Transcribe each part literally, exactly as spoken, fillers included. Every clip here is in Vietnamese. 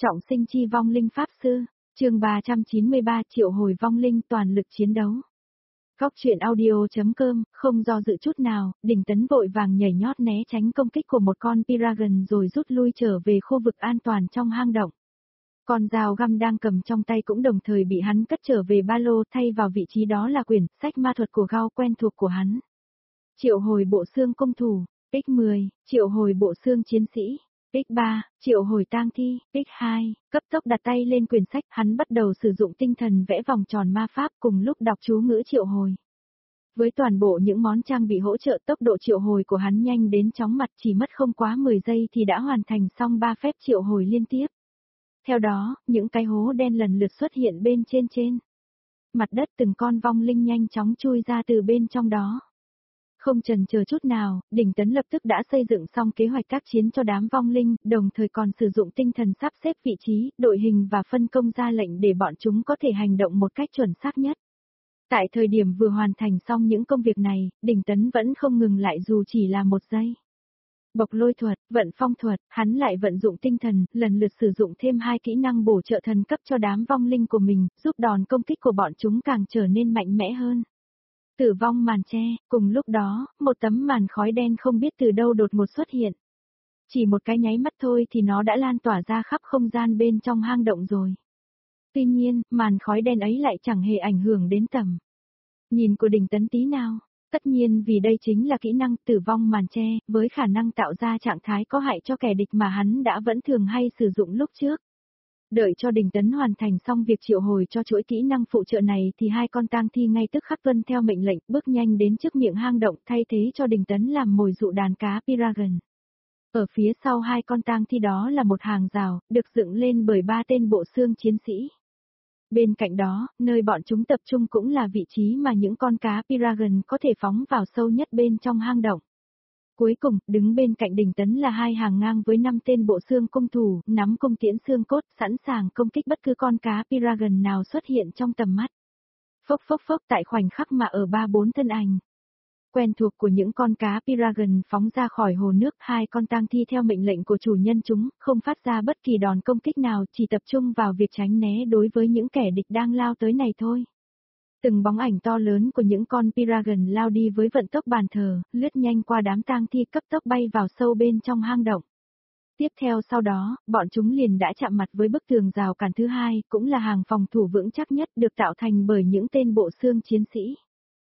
Trọng sinh chi vong linh pháp sư, chương ba trăm chín mươi ba triệu hồi vong linh toàn lực chiến đấu. Góc truyện audio.com, không do dự chút nào, Đình Tấn vội vàng nhảy nhót né tránh công kích của một con Piragon rồi rút lui trở về khu vực an toàn trong hang động. Con dao găm đang cầm trong tay cũng đồng thời bị hắn cất trở về ba lô, thay vào vị trí đó là quyển sách ma thuật của Gao quen thuộc của hắn. Triệu hồi bộ xương công thủ, x mười, triệu hồi bộ xương chiến sĩ. x ba, triệu hồi tang thi, x hai, cấp tốc đặt tay lên quyển sách, hắn bắt đầu sử dụng tinh thần vẽ vòng tròn ma pháp cùng lúc đọc chú ngữ triệu hồi. Với toàn bộ những món trang bị hỗ trợ, tốc độ triệu hồi của hắn nhanh đến chóng mặt, chỉ mất không quá mười giây thì đã hoàn thành xong ba phép triệu hồi liên tiếp. Theo đó, những cái hố đen lần lượt xuất hiện bên trên trên mặt đất, từng con vong linh nhanh chóng chui ra từ bên trong đó. Không chần chờ chút nào, Đình Tấn lập tức đã xây dựng xong kế hoạch tác chiến cho đám vong linh, đồng thời còn sử dụng tinh thần sắp xếp vị trí, đội hình và phân công ra lệnh để bọn chúng có thể hành động một cách chuẩn xác nhất. Tại thời điểm vừa hoàn thành xong những công việc này, Đình Tấn vẫn không ngừng lại dù chỉ là một giây. Bộc lôi thuật, vận phong thuật, hắn lại vận dụng tinh thần, lần lượt sử dụng thêm hai kỹ năng bổ trợ thần cấp cho đám vong linh của mình, giúp đòn công kích của bọn chúng càng trở nên mạnh mẽ hơn. Tử vong màn che, cùng lúc đó, một tấm màn khói đen không biết từ đâu đột ngột xuất hiện. Chỉ một cái nháy mắt thôi thì nó đã lan tỏa ra khắp không gian bên trong hang động rồi. Tuy nhiên, màn khói đen ấy lại chẳng hề ảnh hưởng đến tầm nhìn của Đình Tấn tí nào. Tất nhiên vì đây chính là kỹ năng tử vong màn che, với khả năng tạo ra trạng thái có hại cho kẻ địch mà hắn đã vẫn thường hay sử dụng lúc trước. Đợi cho Đình Tấn hoàn thành xong việc triệu hồi cho chuỗi kỹ năng phụ trợ này thì hai con tang thi ngay tức khắc tuân theo mệnh lệnh, bước nhanh đến trước miệng hang động, thay thế cho Đình Tấn làm mồi dụ đàn cá Piragon. Ở phía sau hai con tang thi đó là một hàng rào, được dựng lên bởi ba tên bộ xương chiến sĩ. Bên cạnh đó, nơi bọn chúng tập trung cũng là vị trí mà những con cá Piragon có thể phóng vào sâu nhất bên trong hang động. Cuối cùng, đứng bên cạnh Đình Tấn là hai hàng ngang với năm tên bộ xương cung thủ, nắm cung tiễn xương cốt, sẵn sàng công kích bất cứ con cá Piragon nào xuất hiện trong tầm mắt. Phốc phốc phốc, tại khoảnh khắc mà ở ba bốn thân ảnh quen thuộc của những con cá Piragon phóng ra khỏi hồ nước, hai con tang thi theo mệnh lệnh của chủ nhân chúng, không phát ra bất kỳ đòn công kích nào, chỉ tập trung vào việc tránh né đối với những kẻ địch đang lao tới này thôi. Từng bóng ảnh to lớn của những con Piragon lao đi với vận tốc bàn thờ, lướt nhanh qua đám tang thi, cấp tốc bay vào sâu bên trong hang động. Tiếp theo sau đó, bọn chúng liền đã chạm mặt với bức tường rào cản thứ hai, cũng là hàng phòng thủ vững chắc nhất, được tạo thành bởi những tên bộ xương chiến sĩ.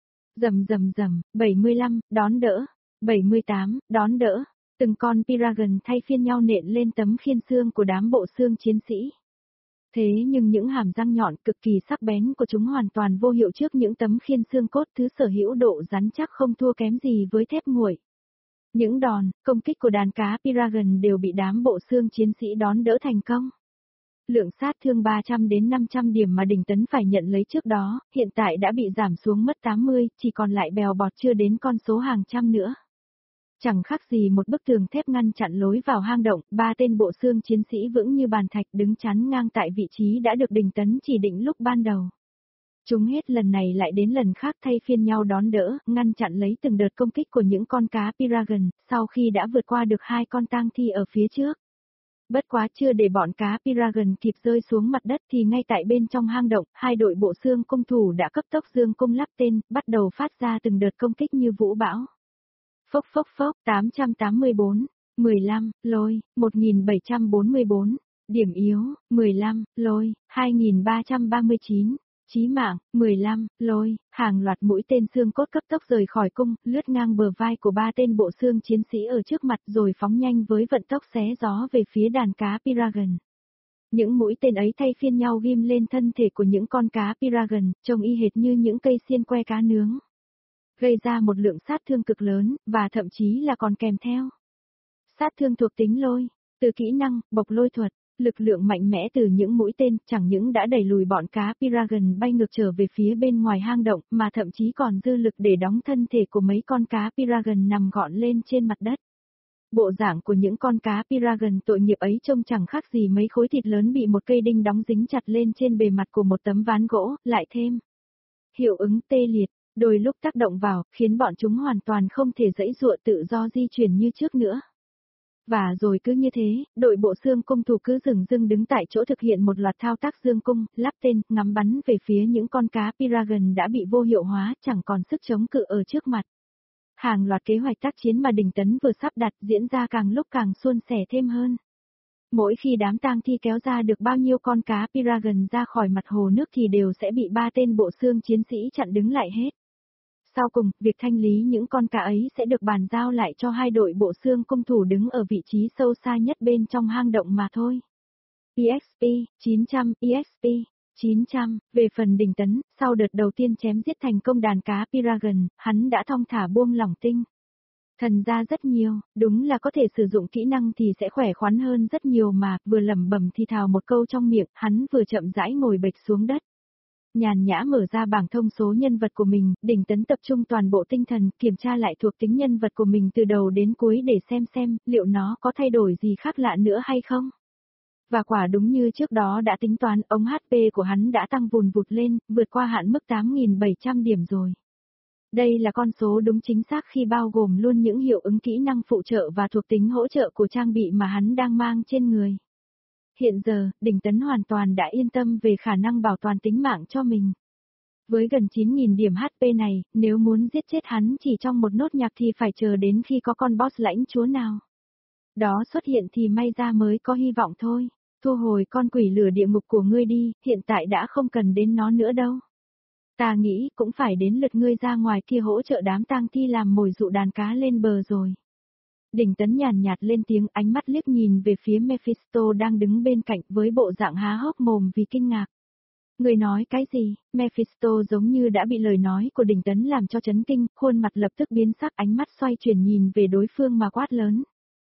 Rầm rầm rầm, bảy mươi lăm, đón đỡ, bảy mươi tám, đón đỡ, từng con Piragon thay phiên nhau nện lên tấm khiên xương của đám bộ xương chiến sĩ. Thế nhưng những hàm răng nhọn cực kỳ sắc bén của chúng hoàn toàn vô hiệu trước những tấm khiên xương cốt, thứ sở hữu độ rắn chắc không thua kém gì với thép nguội. Những đòn, công kích của đàn cá Piragon đều bị đám bộ xương chiến sĩ đón đỡ thành công. Lượng sát thương ba trăm đến năm trăm điểm mà Đình Tấn phải nhận lấy trước đó, hiện tại đã bị giảm xuống mất tám mươi, chỉ còn lại bèo bọt chưa đến con số hàng trăm nữa. Chẳng khác gì một bức tường thép ngăn chặn lối vào hang động, ba tên bộ xương chiến sĩ vững như bàn thạch đứng chắn ngang tại vị trí đã được Đình Tấn chỉ định lúc ban đầu. Chúng hết lần này lại đến lần khác thay phiên nhau đón đỡ, ngăn chặn lấy từng đợt công kích của những con cá Piragon, sau khi đã vượt qua được hai con tang thi ở phía trước. Bất quá chưa để bọn cá Piragon kịp rơi xuống mặt đất thì ngay tại bên trong hang động, hai đội bộ xương cung thủ đã cấp tốc dương cung lắp tên, bắt đầu phát ra từng đợt công kích như vũ bão. Phốc phốc phốc, tám trăm tám mươi tư, mười lăm, lôi, một nghìn bảy trăm bốn mươi tư, điểm yếu, mười lăm, lôi, hai nghìn ba trăm ba mươi chín, chí mạng, mười lăm, lôi, hàng loạt mũi tên xương cốt cấp tốc rời khỏi cung, lướt ngang bờ vai của ba tên bộ xương chiến sĩ ở trước mặt rồi phóng nhanh với vận tốc xé gió về phía đàn cá Piragon. Những mũi tên ấy thay phiên nhau ghim lên thân thể của những con cá Piragon, trông y hệt như những cây xiên que cá nướng, gây ra một lượng sát thương cực lớn, và thậm chí là còn kèm theo sát thương thuộc tính lôi, từ kỹ năng, bộc lôi thuật. Lực lượng mạnh mẽ từ những mũi tên chẳng những đã đẩy lùi bọn cá Piragon bay ngược trở về phía bên ngoài hang động, mà thậm chí còn dư lực để đóng thân thể của mấy con cá Piragon nằm gọn lên trên mặt đất. Bộ dạng của những con cá Piragon tội nghiệp ấy trông chẳng khác gì mấy khối thịt lớn bị một cây đinh đóng dính chặt lên trên bề mặt của một tấm ván gỗ, lại thêm hiệu ứng tê liệt, đôi lúc tác động vào, khiến bọn chúng hoàn toàn không thể giãy giụa tự do di chuyển như trước nữa. Và rồi cứ như thế, đội bộ xương cung thủ cứ dừng dưng đứng tại chỗ thực hiện một loạt thao tác dương cung, lắp tên, ngắm bắn về phía những con cá Piragon đã bị vô hiệu hóa, chẳng còn sức chống cự ở trước mặt. Hàng loạt kế hoạch tác chiến mà Đình Tấn vừa sắp đặt diễn ra càng lúc càng suôn sẻ thêm hơn. Mỗi khi đám tang thi kéo ra được bao nhiêu con cá Piragon ra khỏi mặt hồ nước thì đều sẽ bị ba tên bộ xương chiến sĩ chặn đứng lại hết. Sau cùng, việc thanh lý những con cá ấy sẽ được bàn giao lại cho hai đội bộ xương cung thủ đứng ở vị trí sâu xa nhất bên trong hang động mà thôi. e ích pê, chín trăm, e ích pê, chín trăm, về phần Đình Tấn, sau đợt đầu tiên chém giết thành công đàn cá Piragon, hắn đã thong thả buông lỏng tinh thần ra rất nhiều, đúng là có thể sử dụng kỹ năng thì sẽ khỏe khoắn hơn rất nhiều mà, vừa lẩm bẩm thì thào một câu trong miệng, hắn vừa chậm rãi ngồi bệt xuống đất. Nhàn nhã mở ra bảng thông số nhân vật của mình, Đình Tấn tập trung toàn bộ tinh thần, kiểm tra lại thuộc tính nhân vật của mình từ đầu đến cuối để xem xem, liệu nó có thay đổi gì khác lạ nữa hay không. Và quả đúng như trước đó đã tính toán, ống hát pê của hắn đã tăng vùn vụt lên, vượt qua hạn mức tám nghìn bảy trăm điểm rồi. Đây là con số đúng chính xác khi bao gồm luôn những hiệu ứng kỹ năng phụ trợ và thuộc tính hỗ trợ của trang bị mà hắn đang mang trên người. Hiện giờ, Đình Tấn hoàn toàn đã yên tâm về khả năng bảo toàn tính mạng cho mình. Với gần chín nghìn điểm hát pê này, nếu muốn giết chết hắn chỉ trong một nốt nhạc thì phải chờ đến khi có con boss lãnh chúa nào đó xuất hiện thì may ra mới có hy vọng thôi. Thu hồi con quỷ lửa địa ngục của ngươi đi, hiện tại đã không cần đến nó nữa đâu. Ta nghĩ cũng phải đến lượt ngươi ra ngoài kia hỗ trợ đám tang thi làm mồi dụ đàn cá lên bờ rồi. Đình Tấn nhàn nhạt lên tiếng, ánh mắt liếc nhìn về phía Mephisto đang đứng bên cạnh với bộ dạng há hốc mồm vì kinh ngạc. Người nói cái gì? Mephisto giống như đã bị lời nói của Đình Tấn làm cho chấn kinh, khuôn mặt lập tức biến sắc, ánh mắt xoay chuyển nhìn về đối phương mà quát lớn.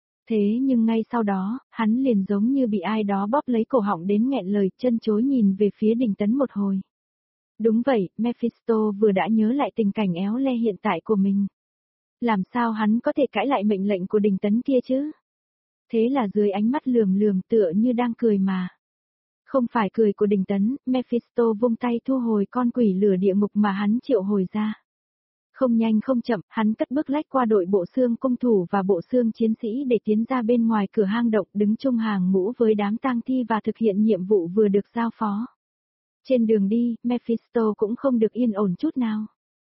Thế nhưng ngay sau đó, hắn liền giống như bị ai đó bóp lấy cổ họng đến nghẹn lời, chân chối nhìn về phía Đình Tấn một hồi. Đúng vậy, Mephisto vừa đã nhớ lại tình cảnh éo le hiện tại của mình. Làm sao hắn có thể cãi lại mệnh lệnh của Đình Tấn kia chứ? Thế là dưới ánh mắt lườm lườm tựa như đang cười mà. Không phải cười của Đình Tấn, Mephisto vung tay thu hồi con quỷ lửa địa ngục mà hắn triệu hồi ra. Không nhanh không chậm, hắn cất bước lách qua đội bộ xương cung thủ và bộ xương chiến sĩ để tiến ra bên ngoài cửa hang động, đứng chung hàng ngũ với đám tang thi và thực hiện nhiệm vụ vừa được giao phó. Trên đường đi, Mephisto cũng không được yên ổn chút nào.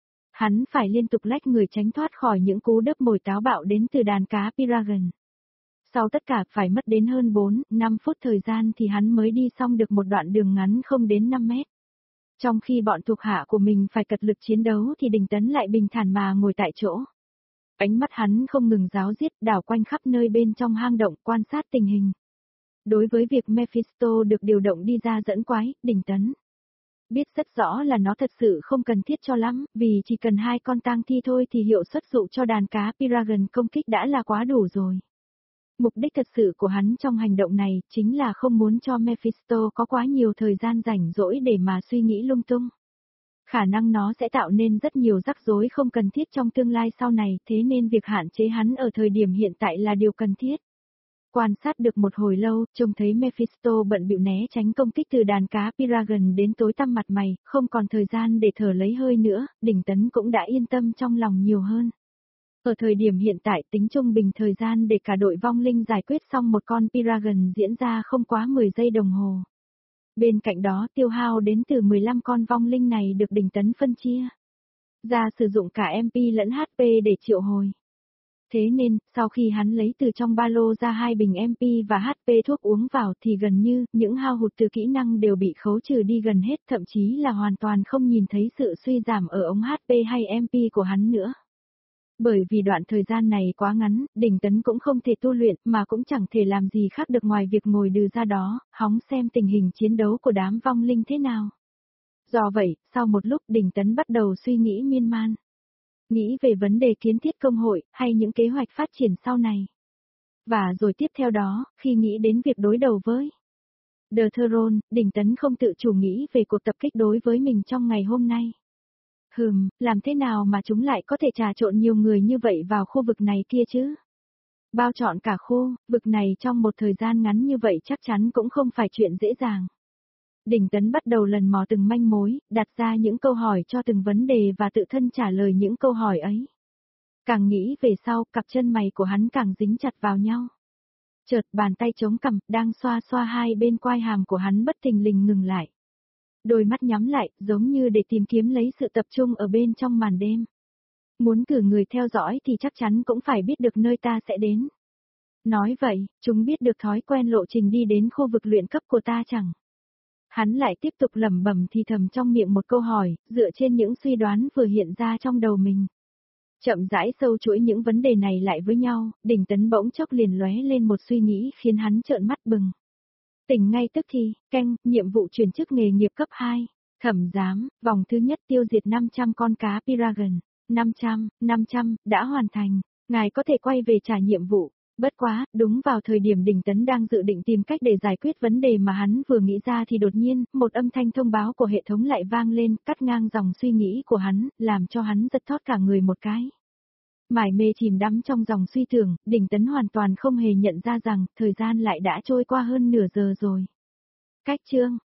Hắn phải liên tục lách người tránh thoát khỏi những cú đớp mồi táo bạo đến từ đàn cá Piragon. Sau tất cả phải mất đến hơn bốn, năm phút thời gian thì hắn mới đi xong được một đoạn đường ngắn không đến năm mét. Trong khi bọn thuộc hạ của mình phải cật lực chiến đấu thì Đình Tấn lại bình thản mà ngồi tại chỗ. Ánh mắt hắn không ngừng ráo riết đảo quanh khắp nơi bên trong hang động quan sát tình hình. Đối với việc Mephisto được điều động đi ra dẫn quái, Đình Tấn biết rất rõ là nó thật sự không cần thiết cho lắm, vì chỉ cần hai con tang thi thôi thì hiệu suất dụ cho đàn cá Piragon công kích đã là quá đủ rồi. Mục đích thật sự của hắn trong hành động này chính là không muốn cho Mephisto có quá nhiều thời gian rảnh rỗi để mà suy nghĩ lung tung. Khả năng nó sẽ tạo nên rất nhiều rắc rối không cần thiết trong tương lai sau này, thế nên việc hạn chế hắn ở thời điểm hiện tại là điều cần thiết. Quan sát được một hồi lâu, trông thấy Mephisto bận bịu né tránh công kích từ đàn cá Piragon đến tối tăm mặt mày, không còn thời gian để thở lấy hơi nữa, Đình Tấn cũng đã yên tâm trong lòng nhiều hơn. Ở thời điểm hiện tại tính trung bình thời gian để cả đội vong linh giải quyết xong một con Piragon diễn ra không quá mười giây đồng hồ. Bên cạnh đó tiêu hao đến từ mười lăm con vong linh này được Đình Tấn phân chia ra sử dụng cả em pê lẫn hát pê để triệu hồi. Thế nên, sau khi hắn lấy từ trong ba lô ra hai bình em pê và hát pê thuốc uống vào thì gần như, những hao hụt từ kỹ năng đều bị khấu trừ đi gần hết, thậm chí là hoàn toàn không nhìn thấy sự suy giảm ở ống hát pê hay em pê của hắn nữa. Bởi vì đoạn thời gian này quá ngắn, Đình Tấn cũng không thể tu luyện mà cũng chẳng thể làm gì khác được ngoài việc ngồi đừ ra đó, hóng xem tình hình chiến đấu của đám vong linh thế nào. Do vậy, sau một lúc Đình Tấn bắt đầu suy nghĩ miên man. Nghĩ về vấn đề kiến thiết công hội, hay những kế hoạch phát triển sau này. Và rồi tiếp theo đó, khi nghĩ đến việc đối đầu với The Throne, Đình Tấn không tự chủ nghĩ về cuộc tập kích đối với mình trong ngày hôm nay. Hừm, làm thế nào mà chúng lại có thể trà trộn nhiều người như vậy vào khu vực này kia chứ? Bao trọn cả khu, vực này trong một thời gian ngắn như vậy chắc chắn cũng không phải chuyện dễ dàng. Đình Tấn bắt đầu lần mò từng manh mối, đặt ra những câu hỏi cho từng vấn đề và tự thân trả lời những câu hỏi ấy. Càng nghĩ về sau, cặp chân mày của hắn càng dính chặt vào nhau. Chợt bàn tay chống cằm, đang xoa xoa hai bên quai hàm của hắn bất thình lình ngừng lại. Đôi mắt nhắm lại, giống như để tìm kiếm lấy sự tập trung ở bên trong màn đêm. Muốn cử người theo dõi thì chắc chắn cũng phải biết được nơi ta sẽ đến. Nói vậy, chúng biết được thói quen lộ trình đi đến khu vực luyện cấp của ta chẳng. Hắn lại tiếp tục lẩm bẩm thì thầm trong miệng một câu hỏi, dựa trên những suy đoán vừa hiện ra trong đầu mình. Chậm rãi sâu chuỗi những vấn đề này lại với nhau, Đỉnh Tấn bỗng chốc liền lóe lên một suy nghĩ khiến hắn trợn mắt bừng. Tỉnh ngay tức thì, canh, nhiệm vụ chuyển chức nghề nghiệp cấp hai, thẩm giám, vòng thứ nhất tiêu diệt năm trăm con cá Piragon, năm trăm, năm trăm, đã hoàn thành, ngài có thể quay về trả nhiệm vụ. Bất quá, đúng vào thời điểm Đỉnh Tấn đang dự định tìm cách để giải quyết vấn đề mà hắn vừa nghĩ ra thì đột nhiên, một âm thanh thông báo của hệ thống lại vang lên, cắt ngang dòng suy nghĩ của hắn, làm cho hắn giật thót cả người một cái. Mải mê chìm đắm trong dòng suy tưởng, Đỉnh Tấn hoàn toàn không hề nhận ra rằng, thời gian lại đã trôi qua hơn nửa giờ rồi. Cách chương